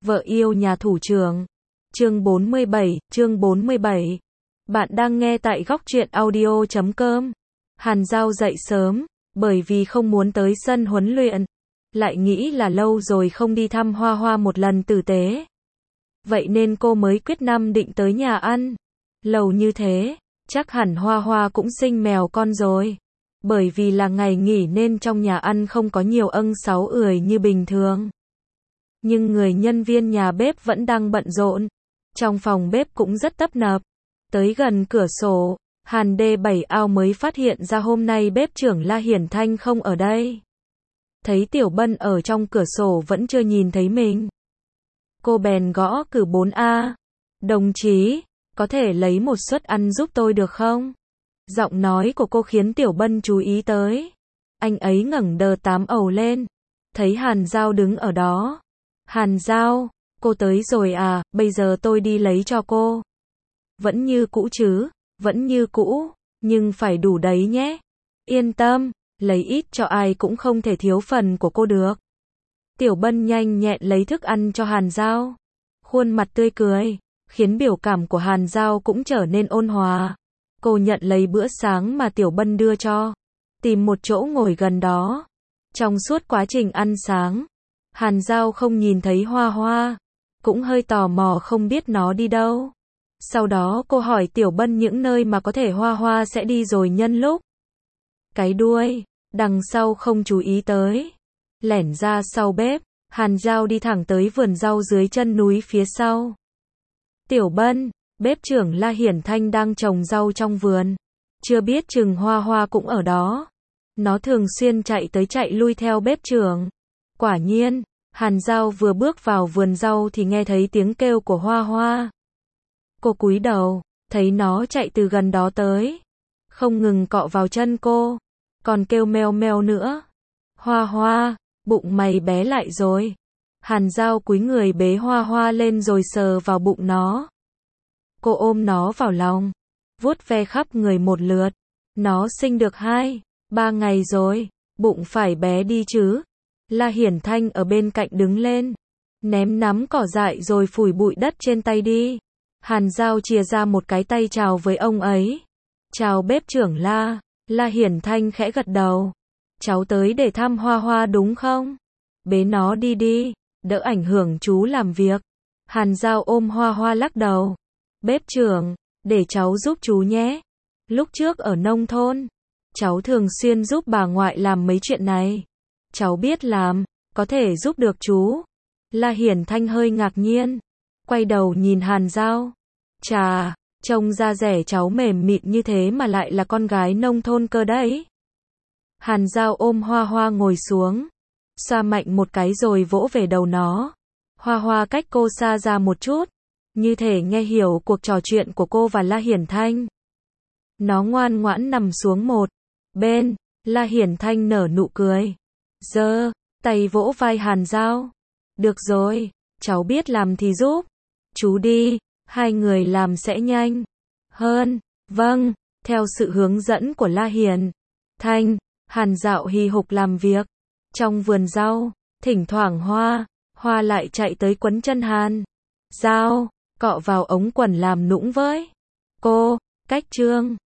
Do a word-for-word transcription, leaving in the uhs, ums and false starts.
Vợ yêu nhà thủ trưởng. Chương bốn mươi bảy, chương bốn mươi bảy. Bạn đang nghe tại góc truyện audio chấm com. Hàn Giao dậy sớm, bởi vì không muốn tới sân huấn luyện. Lại nghĩ là lâu rồi không đi thăm Hoa Hoa một lần tử tế. Vậy nên cô mới quyết tâm định tới nhà ăn. Lâu như thế, chắc hẳn Hoa Hoa cũng sinh mèo con rồi. Bởi vì là ngày nghỉ nên trong nhà ăn không có nhiều ân sáu ười như bình thường. Nhưng người nhân viên nhà bếp vẫn đang bận rộn. Trong phòng bếp cũng rất tấp nập. Tới gần cửa sổ, Hàn đê bảy ao mới phát hiện ra hôm nay bếp trưởng La Hiển Thanh không ở đây. Thấy Tiểu Bân ở trong cửa sổ vẫn chưa nhìn thấy mình. Cô bèn gõ cửa bốn A. Đồng chí, có thể lấy một suất ăn giúp tôi được không? Giọng nói của cô khiến Tiểu Bân chú ý tới. Anh ấy ngẩng đờ tám ầu lên. Thấy Hàn Giao đứng ở đó. Hàn Giao, cô tới rồi à, bây giờ tôi đi lấy cho cô. Vẫn như cũ chứ, vẫn như cũ, nhưng phải đủ đấy nhé. Yên tâm, lấy ít cho ai cũng không thể thiếu phần của cô được. Tiểu Bân nhanh nhẹn lấy thức ăn cho Hàn Giao. Khuôn mặt tươi cười, khiến biểu cảm của Hàn Giao cũng trở nên ôn hòa. Cô nhận lấy bữa sáng mà Tiểu Bân đưa cho. Tìm một chỗ ngồi gần đó. Trong suốt quá trình ăn sáng, Hàn Giao không nhìn thấy Hoa Hoa. Cũng hơi tò mò không biết nó đi đâu. Sau đó cô hỏi Tiểu Bân những nơi mà có thể Hoa Hoa sẽ đi rồi nhân lúc. Cái đuôi, đằng sau không chú ý tới. Lẻn ra sau bếp, Hàn Giao đi thẳng tới vườn rau dưới chân núi phía sau. Tiểu Bân, bếp trưởng La Hiển Thanh đang trồng rau trong vườn. Chưa biết chừng Hoa Hoa cũng ở đó. Nó thường xuyên chạy tới chạy lui theo bếp trưởng. Quả nhiên, Hàn Giao vừa bước vào vườn rau thì nghe thấy tiếng kêu của Hoa Hoa. Cô cúi đầu, thấy nó chạy từ gần đó tới. Không ngừng cọ vào chân cô, còn kêu meo meo nữa. Hoa Hoa, bụng mày bé lại rồi. Hàn Giao cúi người bế Hoa Hoa lên rồi sờ vào bụng nó. Cô ôm nó vào lòng, vuốt ve khắp người một lượt. Nó sinh được hai, ba ngày rồi, bụng phải bé đi chứ. La Hiển Thanh ở bên cạnh đứng lên, ném nắm cỏ dại rồi phủi bụi đất trên tay đi. Hàn Giao chìa ra một cái tay chào với ông ấy. Chào bếp trưởng La. La Hiển Thanh khẽ gật đầu. Cháu tới để thăm Hoa Hoa đúng không? Bế nó đi đi, đỡ ảnh hưởng chú làm việc. Hàn Giao ôm Hoa Hoa lắc đầu. Bếp trưởng, để cháu giúp chú nhé. Lúc trước ở nông thôn, cháu thường xuyên giúp bà ngoại làm mấy chuyện này. Cháu biết làm, có thể giúp được chú. La Hiển Thanh hơi ngạc nhiên. Quay đầu nhìn Hàn Giao. Chà, trông da dẻ cháu mềm mịn như thế mà lại là con gái nông thôn cơ đấy. Hàn Giao ôm Hoa Hoa ngồi xuống. Xoa mạnh một cái rồi vỗ về đầu nó. Hoa Hoa cách cô xa ra một chút. Như thể nghe hiểu cuộc trò chuyện của cô và La Hiển Thanh. Nó ngoan ngoãn nằm xuống một bên. La Hiển Thanh nở nụ cười. Giơ tay vỗ vai Hàn Giao. Được rồi, cháu biết làm thì giúp. Chú đi, hai người làm sẽ nhanh hơn. Vâng, theo sự hướng dẫn của La Hiển Thanh, Hàn Dạo hì hục làm việc. Trong vườn rau, thỉnh thoảng Hoa, Hoa lại chạy tới quấn chân Hàn Giao, cọ vào ống quần làm nũng với cô. Cách trương